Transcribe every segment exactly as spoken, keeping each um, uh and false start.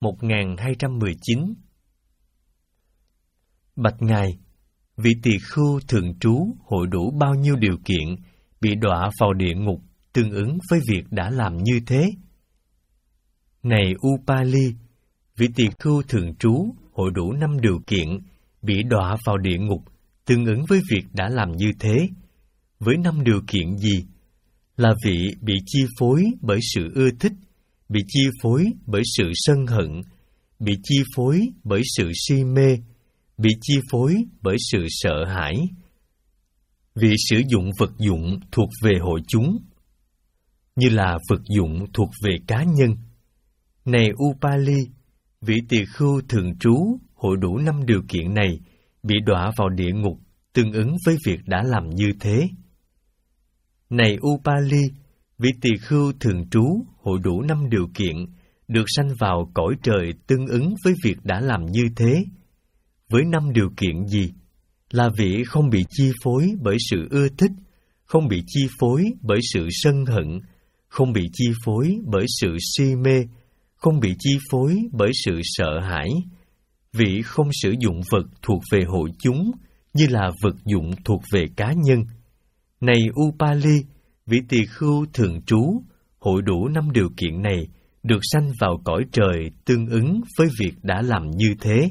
một nghìn hai trăm mười chín. Bạch Ngài, vị tỳ khưu thường trú hội đủ bao nhiêu điều kiện bị đọa vào địa ngục tương ứng với việc đã làm như thế? Này Upali, vị tỳ khưu thường trú hội đủ năm điều kiện bị đọa vào địa ngục tương ứng với việc đã làm như thế. Với năm điều kiện gì? Là vị bị chi phối bởi sự ưa thích, bị chi phối bởi sự sân hận, bị chi phối bởi sự si mê, bị chi phối bởi sự sợ hãi. Vị sử dụng vật dụng thuộc về hội chúng, như là vật dụng thuộc về cá nhân. Này Upali, vị tỳ khưu thường trú hội đủ năm điều kiện này bị đọa vào địa ngục tương ứng với việc đã làm như thế. Này Upali, vị tỳ khưu thường trú hội đủ năm điều kiện được sanh vào cõi trời tương ứng với việc đã làm như thế. Với năm điều kiện gì? Là vị không bị chi phối bởi sự ưa thích, không bị chi phối bởi sự sân hận, không bị chi phối bởi sự si mê, không bị chi phối bởi sự sợ hãi. Vị không sử dụng vật thuộc về hội chúng như là vật dụng thuộc về cá nhân. Này Upali, vị tỳ khưu thường trú hội đủ năm điều kiện này được sanh vào cõi trời tương ứng với việc đã làm như thế.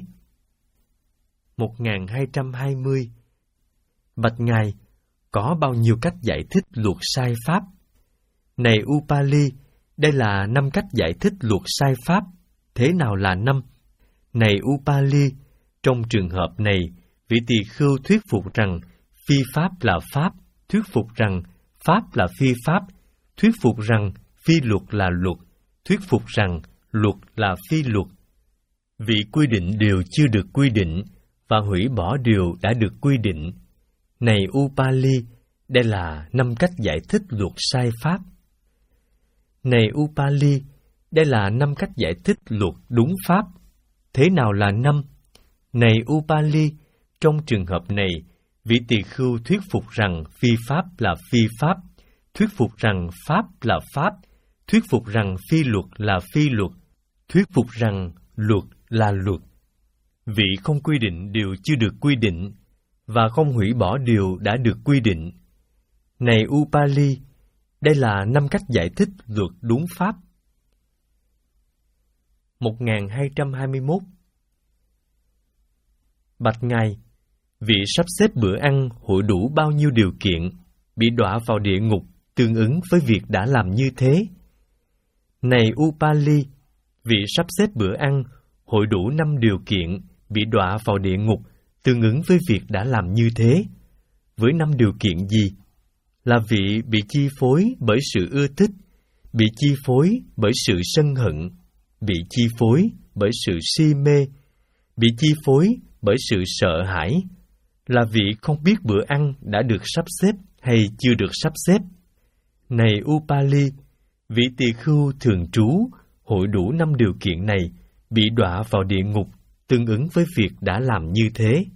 một nghìn hai trăm hai mươi. Bạch Ngài, có bao nhiêu cách giải thích luật sai pháp? Này Upali, đây là năm cách giải thích luật sai pháp. Thế nào là năm? Này Upali, trong trường hợp này, vị tỳ khưu thuyết phục rằng phi pháp là pháp, thuyết phục rằng pháp là phi pháp, thuyết phục rằng phi luật là luật, thuyết phục rằng luật là phi luật. Vị quy định điều chưa được quy định và hủy bỏ điều đã được quy định. Này Upali, đây là năm cách giải thích luật sai pháp. Này Upali, đây là năm cách giải thích luật đúng pháp. Thế nào là năm? Này Upali, trong trường hợp này, vị tỳ khưu thuyết phục rằng phi pháp là phi pháp, thuyết phục rằng pháp là pháp, thuyết phục rằng phi luật là phi luật, thuyết phục rằng luật là luật. Vị không quy định điều chưa được quy định và không hủy bỏ điều đã được quy định. Này Upali, đây là năm cách giải thích luật đúng pháp. một nghìn hai trăm hai mươi mốt. Bạch Ngài, vị sắp xếp bữa ăn hội đủ bao nhiêu điều kiện bị đọa vào địa ngục tương ứng với việc đã làm như thế? Này Upali, vị sắp xếp bữa ăn hội đủ năm điều kiện bị đọa vào địa ngục tương ứng với việc đã làm như thế. Với năm điều kiện gì? Là vị bị chi phối bởi sự ưa thích, bị chi phối bởi sự sân hận, bị chi phối bởi sự si mê, bị chi phối bởi sự sợ hãi. Là vị không biết bữa ăn đã được sắp xếp hay chưa được sắp xếp. Này Upali, vị tỳ khưu thường trú hội đủ năm điều kiện này bị đọa vào địa ngục tương ứng với việc đã làm như thế.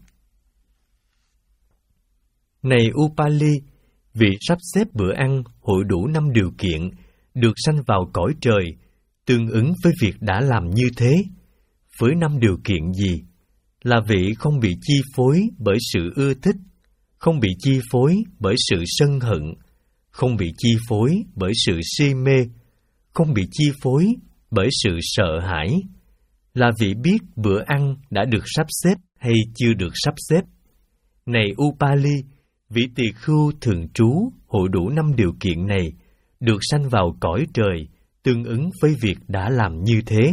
Này Upali, vị sắp xếp bữa ăn hội đủ năm điều kiện được sanh vào cõi trời tương ứng với việc đã làm như thế. Với năm điều kiện gì? Là vị không bị chi phối bởi sự ưa thích, không bị chi phối bởi sự sân hận, không bị chi phối bởi sự si mê, không bị chi phối bởi sự sợ hãi. Là vị biết bữa ăn đã được sắp xếp hay chưa được sắp xếp. Này Upali, vị tỳ khưu thường trú hội đủ năm điều kiện này được sanh vào cõi trời tương ứng với việc đã làm như thế.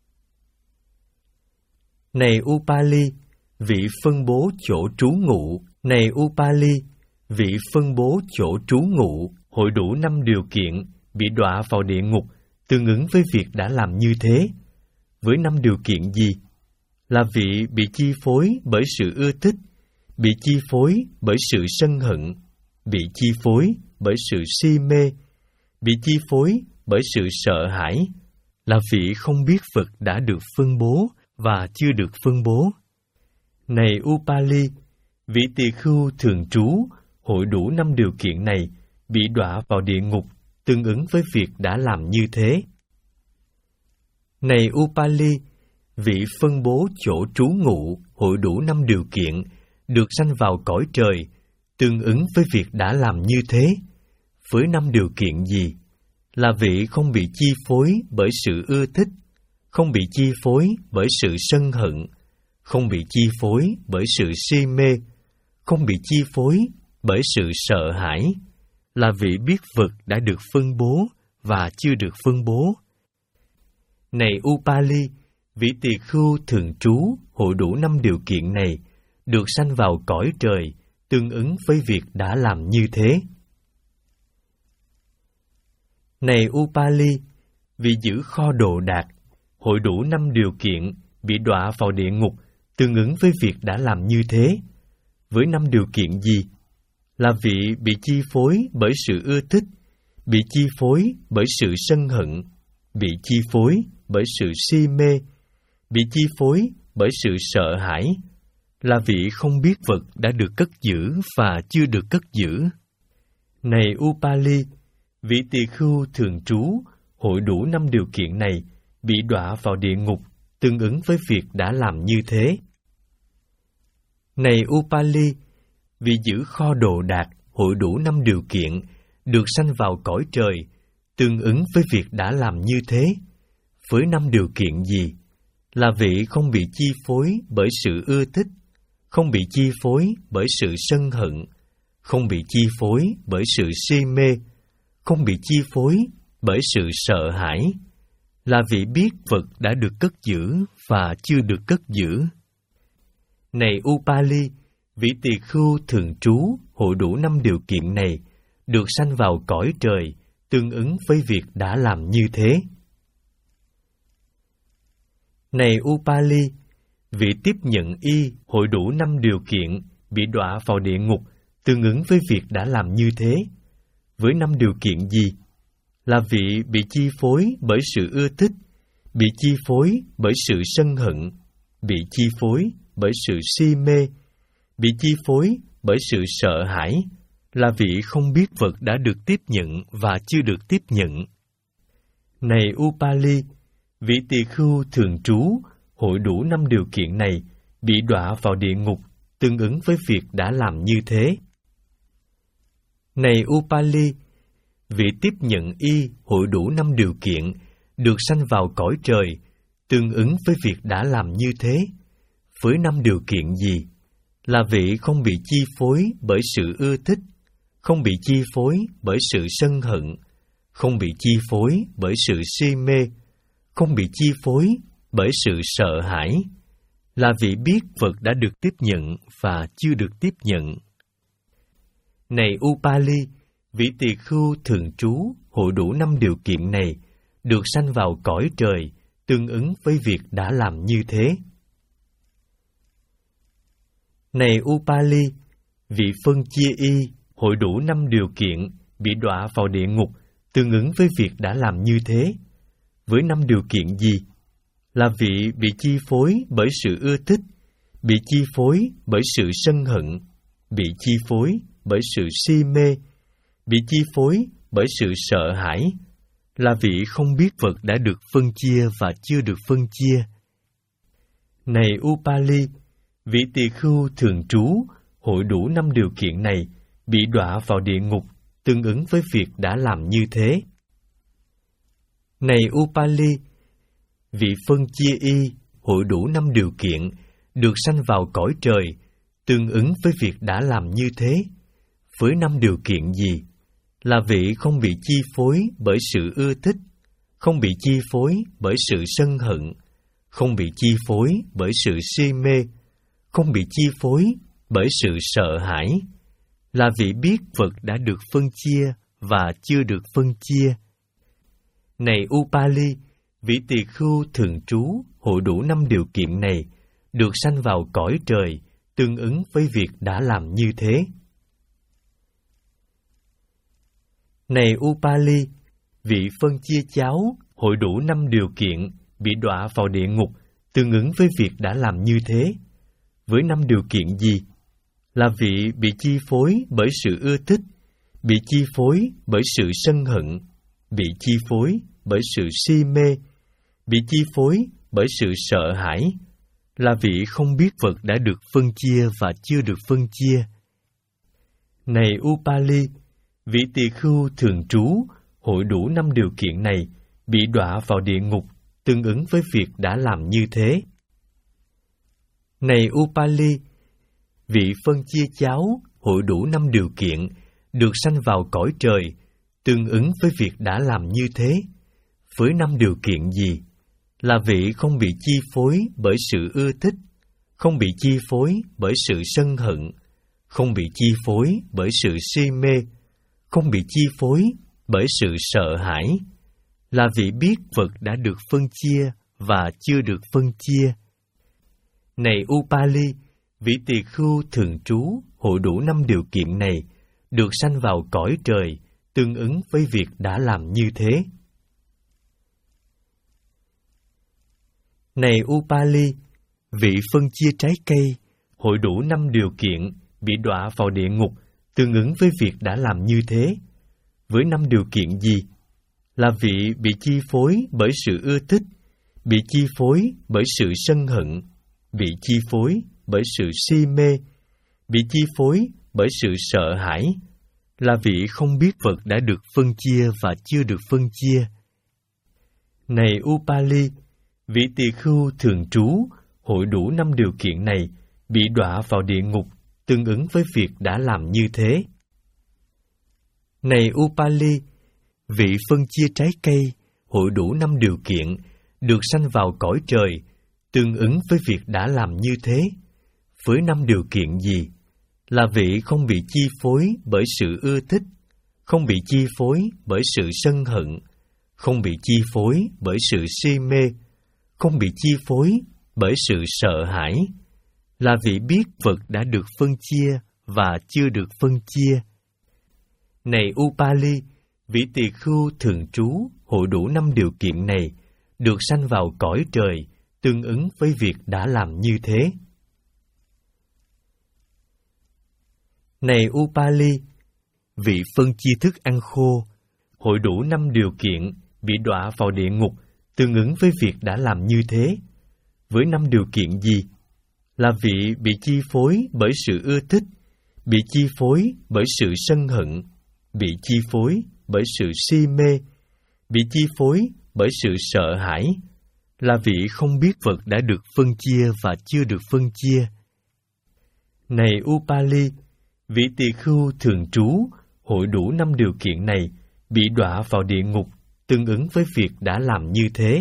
Này Upali, vị phân bố chỗ trú ngụ. Này Upali, vị phân bố chỗ trú ngụ hội đủ năm điều kiện bị đọa vào địa ngục tương ứng với việc đã làm như thế. Với năm điều kiện gì? Là vị bị chi phối bởi sự ưa thích, bị chi phối bởi sự sân hận, bị chi phối bởi sự si mê, bị chi phối bởi sự sợ hãi. Là vị không biết vật đã được phân bố và chưa được phân bố. Này Upali, vị tỳ khưu thường trú hội đủ năm điều kiện này bị đọa vào địa ngục tương ứng với việc đã làm như thế. Này Upali, vị phân bố chỗ trú ngụ hội đủ năm điều kiện, được sanh vào cõi trời, tương ứng với việc đã làm như thế, với năm điều kiện gì? Là vị không bị chi phối bởi sự ưa thích, không bị chi phối bởi sự sân hận, không bị chi phối bởi sự si mê, không bị chi phối bởi sự sợ hãi, là vị biết vật đã được phân bố và chưa được phân bố. Này Upali, vị tỳ khưu thường trú hội đủ năm điều kiện này, được sanh vào cõi trời, tương ứng với việc đã làm như thế. Này Upali, vị giữ kho đồ đạc, hội đủ năm điều kiện, bị đọa vào địa ngục, tương ứng với việc đã làm như thế. Với năm điều kiện gì? Là vị bị chi phối bởi sự ưa thích, bị chi phối bởi sự sân hận, bị chi phối bởi sự si mê, bị chi phối bởi sự sợ hãi, là vị không biết vật đã được cất giữ và chưa được cất giữ. Này Upali, vị tỳ khưu thường trú hội đủ năm điều kiện này, bị đọa vào địa ngục, tương ứng với việc đã làm như thế. Này Upali, vị giữ kho đồ đạc hội đủ năm điều kiện, được sanh vào cõi trời, tương ứng với việc đã làm như thế. Với năm điều kiện gì? Là vị không bị chi phối bởi sự ưa thích, không bị chi phối bởi sự sân hận, không bị chi phối bởi sự si mê, không bị chi phối bởi sự sợ hãi, là vị biết vật đã được cất giữ và chưa được cất giữ. Này Upali, vị tỳ khưu thường trú hội đủ năm điều kiện này, được sanh vào cõi trời, tương ứng với việc đã làm như thế. Này Upali, vị tiếp nhận y hội đủ năm điều kiện, bị đọa vào địa ngục, tương ứng với việc đã làm như thế. Với năm điều kiện gì? Là vị bị chi phối bởi sự ưa thích, bị chi phối bởi sự sân hận, bị chi phối bởi sự si mê, bị chi phối bởi sự sợ hãi, là vị không biết vật đã được tiếp nhận và chưa được tiếp nhận. Này Upali, vị tỳ khưu thường trú hội đủ năm điều kiện này, bị đọa vào địa ngục, tương ứng với việc đã làm như thế. Này Upali, vị tiếp nhận y hội đủ năm điều kiện, được sanh vào cõi trời, tương ứng với việc đã làm như thế. Với năm điều kiện gì? Là vị không bị chi phối bởi sự ưa thích, không bị chi phối bởi sự sân hận, không bị chi phối bởi sự si mê, không bị chi phối bởi sự sợ hãi, là vị biết vật đã được tiếp nhận và chưa được tiếp nhận. Này Upali, vị tỳ khưu thường trú hội đủ năm điều kiện này, được sanh vào cõi trời, tương ứng với việc đã làm như thế. Này Upali, vị phân chia y hội đủ năm điều kiện, bị đọa vào địa ngục, tương ứng với việc đã làm như thế. Với năm điều kiện gì? Là vị bị chi phối bởi sự ưa thích, bị chi phối bởi sự sân hận, bị chi phối bởi sự si mê, bị chi phối bởi sự sợ hãi, là vị không biết vật đã được phân chia và chưa được phân chia. Này Upali, vị tỳ khưu thường trú hội đủ năm điều kiện này, bị đọa vào địa ngục, tương ứng với việc đã làm như thế. Này Upali, vị phân chia y hội đủ năm điều kiện, được sanh vào cõi trời, tương ứng với việc đã làm như thế. Với năm điều kiện gì? Là vị không bị chi phối bởi sự ưa thích, không bị chi phối bởi sự sân hận, không bị chi phối bởi sự si mê, không bị chi phối bởi sự sợ hãi, là vị biết vật đã được phân chia và chưa được phân chia. Này Upali, vị tỳ khưu thường trú hội đủ năm điều kiện này, được sanh vào cõi trời, tương ứng với việc đã làm như thế. Này Upali, vị phân chia cháo hội đủ năm điều kiện, bị đọa vào địa ngục, tương ứng với việc đã làm như thế. Với năm điều kiện gì? Là vị bị chi phối bởi sự ưa thích, bị chi phối bởi sự sân hận, bị chi phối bởi sự si mê, bị chi phối bởi sự sợ hãi, là vị không biết vật đã được phân chia và chưa được phân chia. Này Upali, vị tỳ khưu thường trú hội đủ năm điều kiện này bị đọa vào địa ngục tương ứng với việc đã làm như thế. Này Upali, vị phân chia cháo hội đủ năm điều kiện được sanh vào cõi trời tương ứng với việc đã làm như thế. Với năm điều kiện gì? Là vị không bị chi phối bởi sự ưa thích, không bị chi phối bởi sự sân hận, không bị chi phối bởi sự si mê, không bị chi phối bởi sự sợ hãi, là vị biết vật đã được phân chia và chưa được phân chia. Này Upali, vị tỳ khưu thường trú hội đủ năm điều kiện này được sanh vào cõi trời tương ứng với việc đã làm như thế. Này Upali, vị phân chia trái cây hội đủ năm điều kiện bị đọa vào địa ngục tương ứng với việc đã làm như thế. Với năm điều kiện gì? Là vị bị chi phối bởi sự ưa thích, bị chi phối bởi sự sân hận, bị chi phối bởi sự si mê, bị chi phối bởi sự sợ hãi, là vị không biết vật đã được phân chia và chưa được phân chia. Này Upali, vị tỳ khưu thường trú hội đủ năm điều kiện này bị đọa vào địa ngục tương ứng với việc đã làm như thế. Này Upali, vị phân chia trái cây hội đủ năm điều kiện được sanh vào cõi trời tương ứng với việc đã làm như thế. Với năm điều kiện gì? Là vị không bị chi phối bởi sự ưa thích, không bị chi phối bởi sự sân hận, không bị chi phối bởi sự si mê, không bị chi phối bởi sự sợ hãi, là vị biết vật đã được phân chia và chưa được phân chia. Này Upali, vị tỳ khưu thường trú hội đủ năm điều kiện này được sanh vào cõi trời tương ứng với việc đã làm như thế. Này Upali, vị phân chia thức ăn khô hội đủ năm điều kiện bị đọa vào địa ngục tương ứng với việc đã làm như thế. Với năm điều kiện gì? Là vị bị chi phối bởi sự ưa thích, bị chi phối bởi sự sân hận, bị chi phối bởi sự si mê, bị chi phối bởi sự sợ hãi, là vị không biết vật đã được phân chia và chưa được phân chia. Này Upali, vị tỳ khưu thường trú hội đủ năm điều kiện này bị đọa vào địa ngục tương ứng với việc đã làm như thế.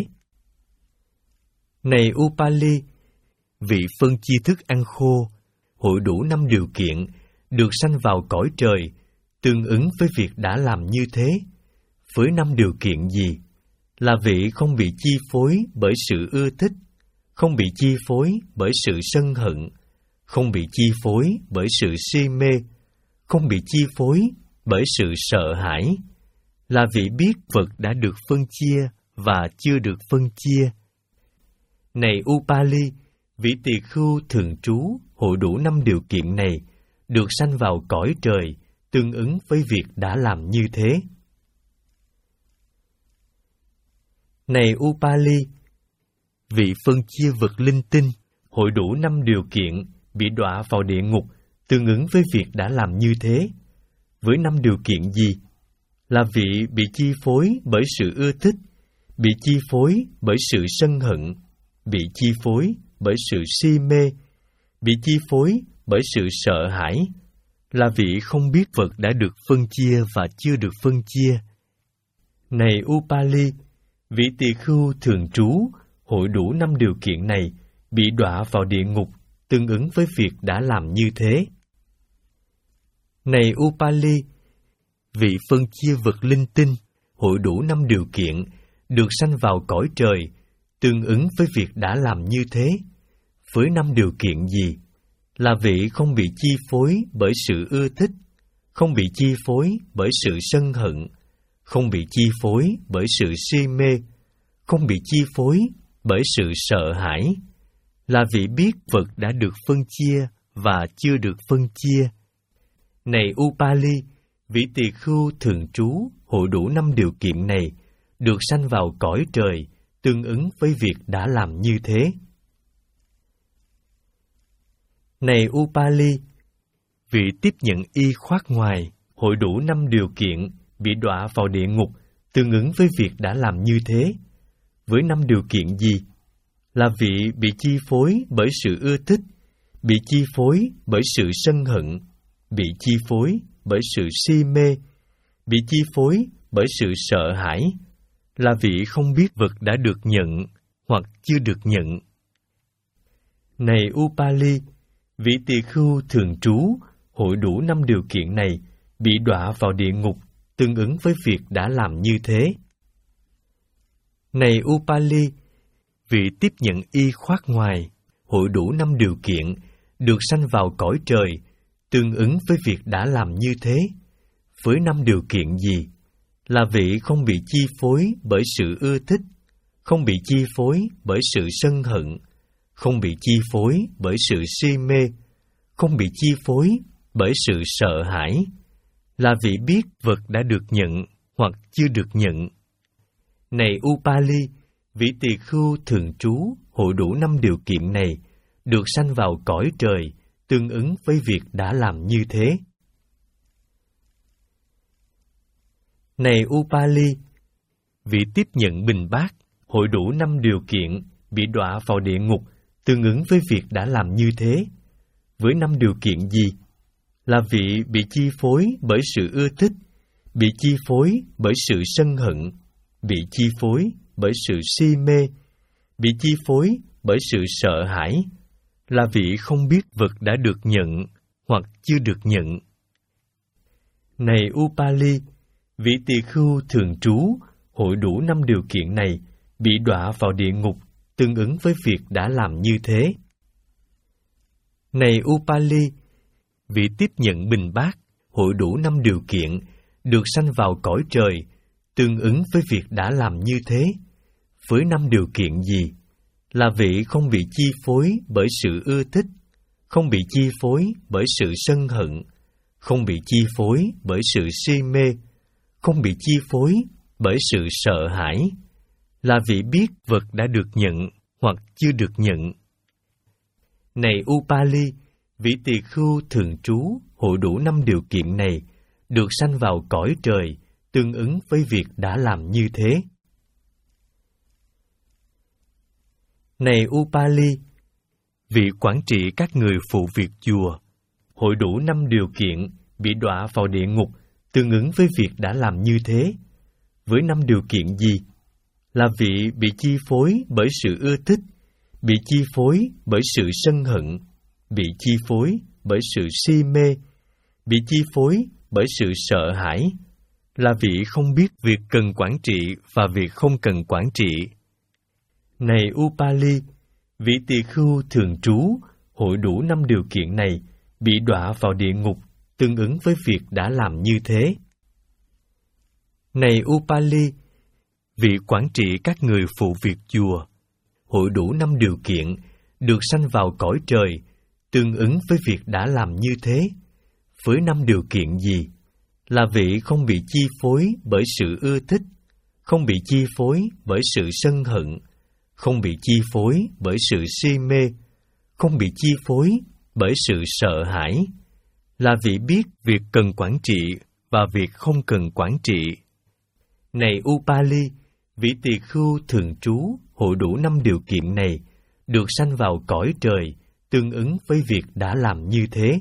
Này Upali, vị phân chia thức ăn khô hội đủ năm điều kiện được sanh vào cõi trời tương ứng với việc đã làm như thế. Với năm điều kiện gì? Là vị không bị chi phối bởi sự ưa thích, không bị chi phối bởi sự sân hận, không bị chi phối bởi sự si mê, không bị chi phối bởi sự sợ hãi, là vị biết vật đã được phân chia và chưa được phân chia. Này Upali, vị tỳ khưu thường trú hội đủ năm điều kiện này được sanh vào cõi trời tương ứng với việc đã làm như thế. Này Upali, vị phân chia vật linh tinh hội đủ năm điều kiện bị đọa vào địa ngục tương ứng với việc đã làm như thế. Với năm điều kiện gì? Là vị bị chi phối bởi sự ưa thích, bị chi phối bởi sự sân hận, bị chi phối bởi sự si mê, bị chi phối bởi sự sợ hãi, là vị không biết vật đã được phân chia và chưa được phân chia. Này Upali, vị tỳ khưu thường trú hội đủ năm điều kiện này bị đọa vào địa ngục tương ứng với việc đã làm như thế. Này Upali, vị phân chia vật linh tinh hội đủ năm điều kiện được sanh vào cõi trời tương ứng với việc đã làm như thế. Với năm điều kiện gì? Là vị không bị chi phối bởi sự ưa thích, không bị chi phối bởi sự sân hận, không bị chi phối bởi sự si mê, không bị chi phối bởi sự sợ hãi, là vị biết vật đã được phân chia và chưa được phân chia. Này Upali, vị tỳ khưu thường trú hội đủ năm điều kiện này được sanh vào cõi trời tương ứng với việc đã làm như thế. Này Upali, vị tiếp nhận y khoát ngoài, hội đủ năm điều kiện, bị đọa vào địa ngục, tương ứng với việc đã làm như thế. Với năm điều kiện gì? Là vị bị chi phối bởi sự ưa thích, bị chi phối bởi sự sân hận, bị chi phối bởi sự si mê, bị chi phối bởi sự sợ hãi, là vị không biết vật đã được nhận hoặc chưa được nhận. Này Upali, vị tỳ khưu thường trú, hội đủ năm điều kiện này, bị đọa vào địa ngục, tương ứng với việc đã làm như thế. Này Upali, vị tiếp nhận y khoát ngoài, hội đủ năm điều kiện, được sanh vào cõi trời, tương ứng với việc đã làm như thế. Với năm điều kiện gì? Là vị không bị chi phối bởi sự ưa thích, không bị chi phối bởi sự sân hận, không bị chi phối bởi sự si mê, không bị chi phối bởi sự sợ hãi, là vị biết vật đã được nhận hoặc chưa được nhận. Này Upali, vị tỳ khưu thường trú, hội đủ năm điều kiện này, được sanh vào cõi trời, tương ứng với việc đã làm như thế. Này Upali, vị tiếp nhận bình bát, hội đủ năm điều kiện, bị đọa vào địa ngục, tương ứng với việc đã làm như thế. Với năm điều kiện gì? Là vị bị chi phối bởi sự ưa thích, bị chi phối bởi sự sân hận, bị chi phối bởi sự si mê, bị chi phối bởi sự sợ hãi, là vị không biết vật đã được nhận hoặc chưa được nhận. Này Upali, vị tỳ khưu thường trú, hội đủ năm điều kiện này, bị đọa vào địa ngục, tương ứng với việc đã làm như thế. Này Upali, vị tiếp nhận bình bát, hội đủ năm điều kiện, được sanh vào cõi trời, tương ứng với việc đã làm như thế. Với năm điều kiện gì? Là vị không bị chi phối bởi sự ưa thích, không bị chi phối bởi sự sân hận, không bị chi phối bởi sự si mê, không bị chi phối bởi sự sợ hãi, là vị biết vật đã được nhận hoặc chưa được nhận. Này Upali, vị tỳ khưu thường trú, hội đủ năm điều kiện này, được sanh vào cõi trời, tương ứng với việc đã làm như thế. Này Upali, vị quản trị các người phụ việc chùa, hội đủ năm điều kiện, bị đọa vào địa ngục, tương ứng với việc đã làm như thế. Với năm điều kiện gì? Là vị bị chi phối bởi sự ưa thích, bị chi phối bởi sự sân hận, bị chi phối bởi sự si mê, bị chi phối bởi sự sợ hãi, là vị không biết việc cần quản trị và việc không cần quản trị. Này Upali, vị tỳ khưu thường trú, hội đủ năm điều kiện này, bị đọa vào địa ngục, tương ứng với việc đã làm như thế. Này Upali, vị quản trị các người phụ việc chùa, hội đủ năm điều kiện, được sanh vào cõi trời, tương ứng với việc đã làm như thế. Với năm điều kiện gì? Là vị không bị chi phối bởi sự ưa thích, không bị chi phối bởi sự sân hận, không bị chi phối bởi sự si mê, không bị chi phối bởi sự sợ hãi, là vị biết việc cần quản trị và việc không cần quản trị. Này Upali, vị tỳ khưu thường trú, hội đủ năm điều kiện này, được sanh vào cõi trời, tương ứng với việc đã làm như thế.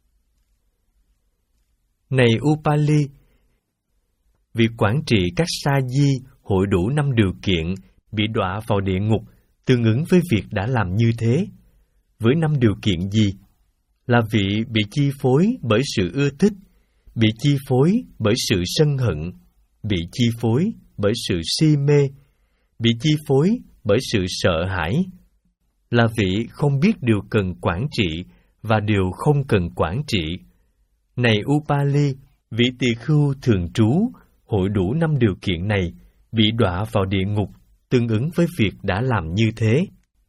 Này Upali, vị quản trị các sa di, hội đủ năm điều kiện, bị đọa vào địa ngục, tương ứng với việc đã làm như thế. Với năm điều kiện gì? Là vị bị chi phối bởi sự ưa thích, bị chi phối bởi sự sân hận, bị chi phối bởi sự si mê, bị chi phối bởi sự sợ hãi, là vị không biết điều cần quản trị và điều không cần quản trị. Này Upali, vị tỳ khưu thường trú, hội đủ năm điều kiện này, bị đọa vào địa ngục, tương ứng với việc đã làm như thế.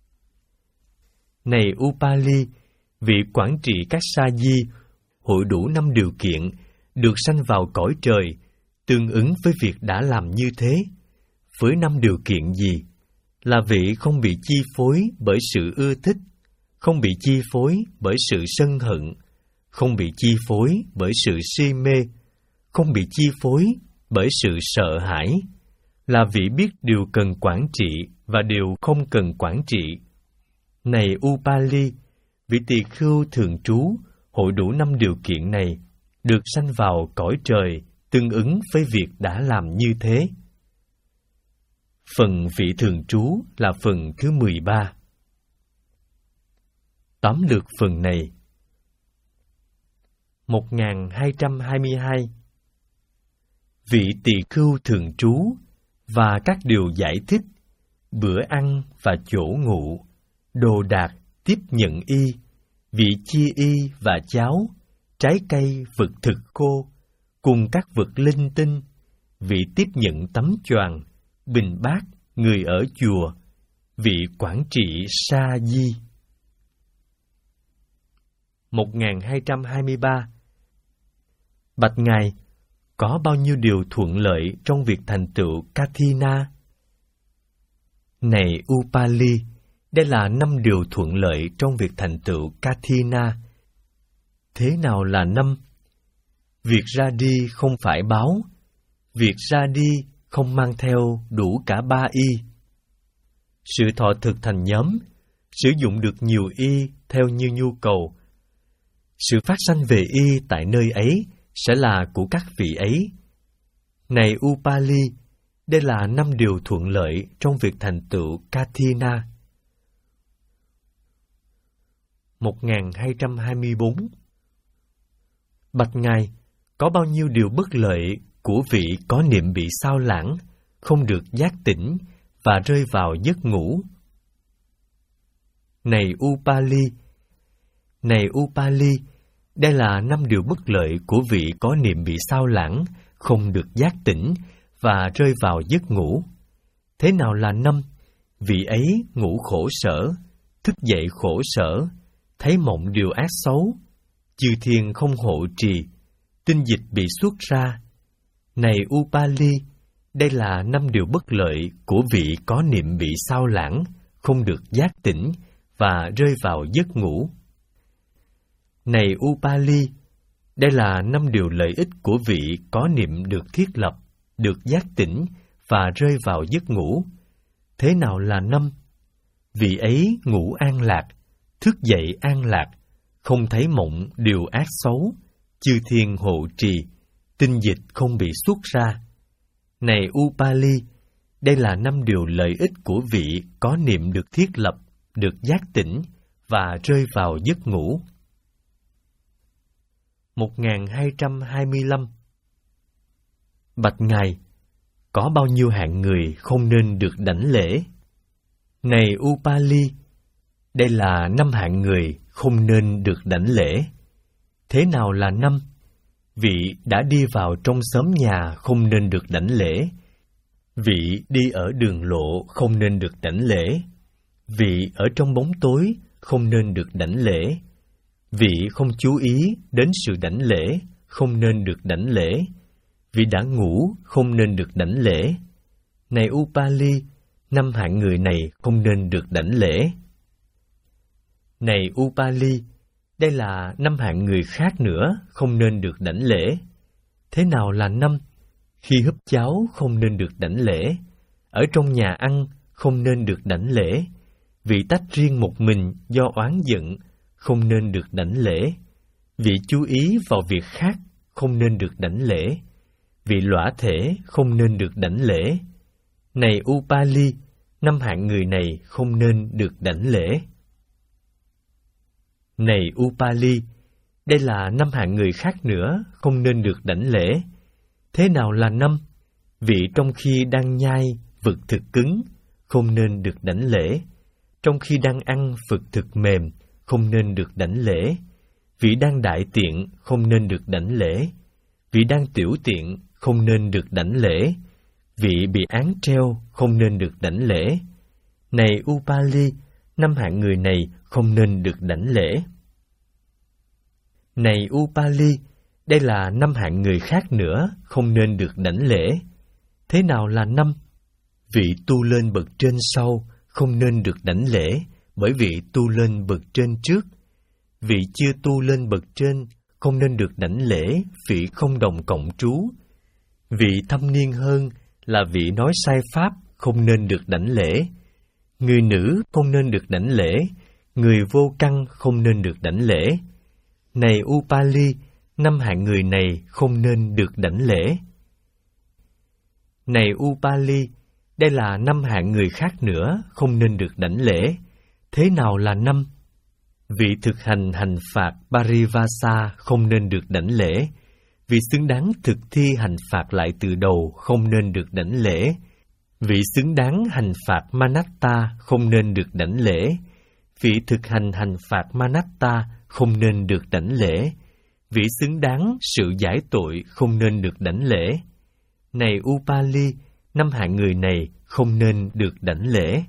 Này Upali, vị quản trị các sa di, hội đủ năm điều kiện, được sanh vào cõi trời, tương ứng với việc đã làm như thế. Với năm điều kiện gì? là vị không bị chi phối bởi sự ưa thích, không bị chi phối bởi sự sân hận, không bị chi phối bởi sự si mê, không bị chi phối bởi sự sợ hãi, là vị biết điều cần quản trị và điều không cần quản trị. Này Upali, vị tỳ khưu thường trú hội đủ năm điều kiện này, được sanh vào cõi trời tương ứng với việc đã làm như thế. Phần vị thường trú là phần thứ mười ba. Tóm lược phần này. một nghìn hai trăm hai mươi hai. Vị tỳ khưu thường trú và các điều giải thích, bữa ăn và chỗ ngủ, đồ đạc tiếp nhận y, vị chia y và cháo, trái cây vật thực khô, cùng các vật linh tinh, vị tiếp nhận tấm choàng, bình bát, người ở chùa, vị quản trị sa di. một nghìn hai trăm hai mươi ba. Bạch Ngài, có bao nhiêu điều thuận lợi trong việc thành tựu Kathina? Này Upali, đây là năm điều thuận lợi trong việc thành tựu Kathina. Thế nào là năm? Việc ra đi không phải báo, việc ra đi không mang theo đủ cả ba y. Sự thọ thực thành nhóm, sử dụng được nhiều y theo như nhu cầu. Sự phát sanh về y tại nơi ấy sẽ là của các vị ấy. Này Upali, đây là năm điều thuận lợi trong việc thành tựu Kathina. một nghìn hai trăm hai mươi bốn. Bạch Ngài, có bao nhiêu điều bất lợi của vị có niệm bị sao lãng, không được giác tỉnh và rơi vào giấc ngủ? Này Upali, này Upali, đây là năm điều bất lợi của vị có niệm bị sao lãng, không được giác tỉnh và rơi vào giấc ngủ. Thế nào là năm? Vị ấy ngủ khổ sở, thức dậy khổ sở, thấy mộng điều ác xấu, chư thiên không hộ trì, tinh dịch bị xuất ra. Này Upali, đây là năm điều bất lợi của vị có niệm bị sao lãng, không được giác tỉnh và rơi vào giấc ngủ. Này Upali, đây là năm điều lợi ích của vị có niệm được thiết lập, được giác tỉnh và rơi vào giấc ngủ. Thế nào là năm? Vị ấy ngủ an lạc, thức dậy an lạc, không thấy mộng điều ác xấu, chư thiên hộ trì, tinh dịch không bị xuất ra. Này Upali, đây là năm điều lợi ích của vị có niệm được thiết lập, được giác tỉnh và rơi vào giấc ngủ. một nghìn hai trăm hai mươi lăm. Bạch Ngài, có bao nhiêu hạng người không nên được đảnh lễ? Này Upali, đây là năm hạng người không nên được đảnh lễ. Thế nào là năm? Vị đã đi vào trong xóm nhà không nên được đảnh lễ. Vị đi ở đường lộ không nên được đảnh lễ. Vị ở trong bóng tối không nên được đảnh lễ. Vị không chú ý đến sự đảnh lễ không nên được đảnh lễ. Vị đã ngủ không nên được đảnh lễ. Này Upali, năm hạng người này không nên được đảnh lễ. Này Upali, đây là năm hạng người khác nữa không nên được đảnh lễ. Thế nào là năm? Khi húp cháo không nên được đảnh lễ. Ở trong nhà ăn không nên được đảnh lễ. Vị tách riêng một mình do oán giận không nên được đảnh lễ. Vị chú ý vào việc khác không nên được đảnh lễ. Vị lõa thể không nên được đảnh lễ. Này Upali, năm hạng người này không nên được đảnh lễ. Này Upali, đây là năm hạng người khác nữa không nên được đảnh lễ. Thế nào là năm? Vị trong khi đang nhai vật thực cứng không nên được đảnh lễ. Trong khi đang ăn vật thực mềm không nên được đảnh lễ. Vị đang đại tiện không nên được đảnh lễ. Vị đang tiểu tiện không nên được đảnh lễ. Vị bị án treo không nên được đảnh lễ. Này Upali, năm hạng người này không nên được đảnh lễ. Này Upali, đây là năm hạng người khác nữa không nên được đảnh lễ. Thế nào là năm? Vị tu lên bậc trên sau không nên được đảnh lễ, bởi vị tu lên bậc trên trước. Vị chưa tu lên bậc trên không nên được đảnh lễ, vị không đồng cộng trú. Vị thâm niên hơn là vị nói sai pháp không nên được đảnh lễ. Người nữ không nên được đảnh lễ, người vô căn không nên được đảnh lễ. Này Upali, năm hạng người này không nên được đảnh lễ. Này Upali, đây là năm hạng người khác nữa không nên được đảnh lễ. Thế nào là năm? Vị thực hành hành phạt Parivasa không nên được đảnh lễ. Vị xứng đáng thực thi hành phạt lại từ đầu không nên được đảnh lễ. Vị xứng đáng hành phạt Manatta không nên được đảnh lễ. Vị thực hành hành phạt Manatta không nên được đảnh lễ. Vị xứng đáng sự giải tội không nên được đảnh lễ. Này Upali, năm hạng người này không nên được đảnh lễ.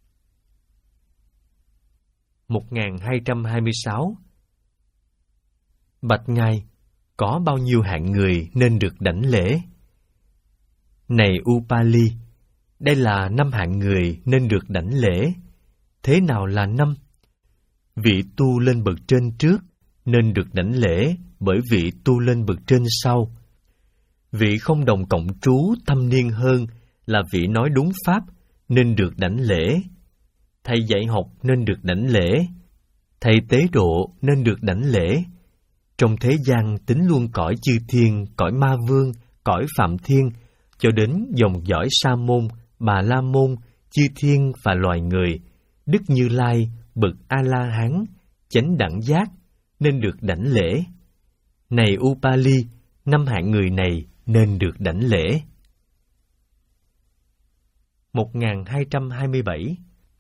một nghìn hai trăm hai mươi sáu. Bạch Ngài, có bao nhiêu hạng người nên được đảnh lễ? Này Upali, đây là năm hạng người nên được đảnh lễ. Thế nào là năm? Vị tu lên bậc trên trước nên được đảnh lễ bởi vị tu lên bậc trên sau. Vị không đồng cộng trú thâm niên hơn là vị nói đúng pháp nên được đảnh lễ. Thầy dạy học nên được đảnh lễ. Thầy tế độ nên được đảnh lễ. Trong thế gian tính luôn cõi chư thiên, cõi ma vương, cõi phạm thiên, cho đến dòng dõi sa môn, bà la môn, chư thiên và loài người, Đức Như Lai, bậc A-la-hán, chánh đẳng giác, nên được đảnh lễ. Này Upali, năm hạng người này nên được đảnh lễ. một nghìn hai trăm hai mươi bảy.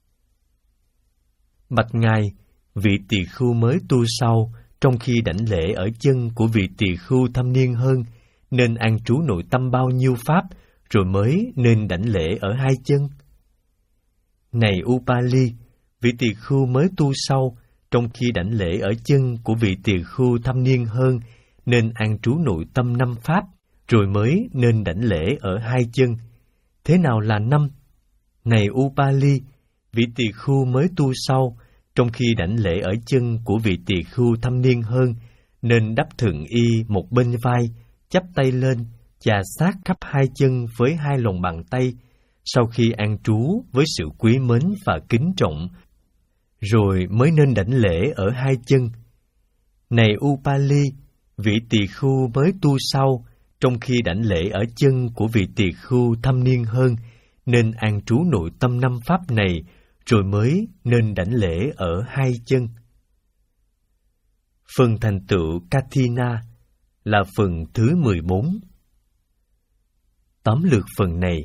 Bạch Ngài, vị tỳ khưu mới tu sau, trong khi đảnh lễ ở chân của vị tỳ khưu thâm niên hơn, nên an trú nội tâm bao nhiêu pháp, rồi mới nên đảnh lễ ở hai chân? Này Upali, vị tỳ khưu mới tu sau, trong khi đảnh lễ ở chân của vị tỳ khưu thâm niên hơn, nên an trú nội tâm năm pháp, rồi mới nên đảnh lễ ở hai chân. Thế nào là năm? Này Upali, vị tỳ khưu mới tu sau, trong khi đảnh lễ ở chân của vị tỳ khưu thâm niên hơn, nên đắp thượng y một bên vai, chắp tay lên, chà sát khắp hai chân với hai lòng bàn tay, sau khi an trú với sự quý mến và kính trọng, rồi mới nên đảnh lễ ở hai chân. Này Upali, vị tỳ khưu mới tu sau, trong khi đảnh lễ ở chân của vị tỳ khưu thâm niên hơn, nên an trú nội tâm năm pháp này, rồi mới nên đảnh lễ ở hai chân. Phần thành tựu Kathina là phần thứ mười bốn. Tóm lược phần này.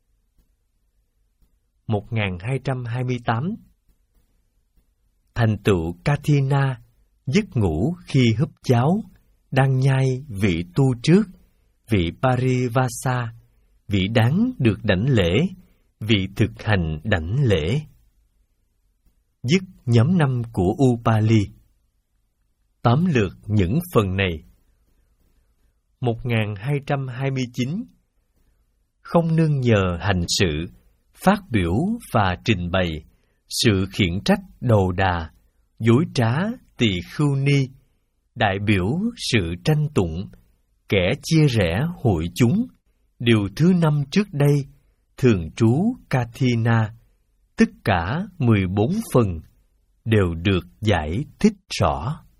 một nghìn hai trăm hai mươi tám. Thành tựu Kathina, giấc ngủ khi húp cháo, đang nhai vị tu trước, vị Parivasa, vị đáng được đảnh lễ, vị thực hành đảnh lễ. Dứt nhóm năm của Upali. Tóm lược những phần này. một nghìn hai trăm hai mươi chín. Không nương nhờ hành sự, phát biểu và trình bày, sự khiển trách đầu đà, dối trá tỳ khưu ni, đại biểu sự tranh tụng, kẻ chia rẽ hội chúng, điều thứ năm trước đây, thường trú Kathina, tất cả mười bốn phần đều được giải thích rõ.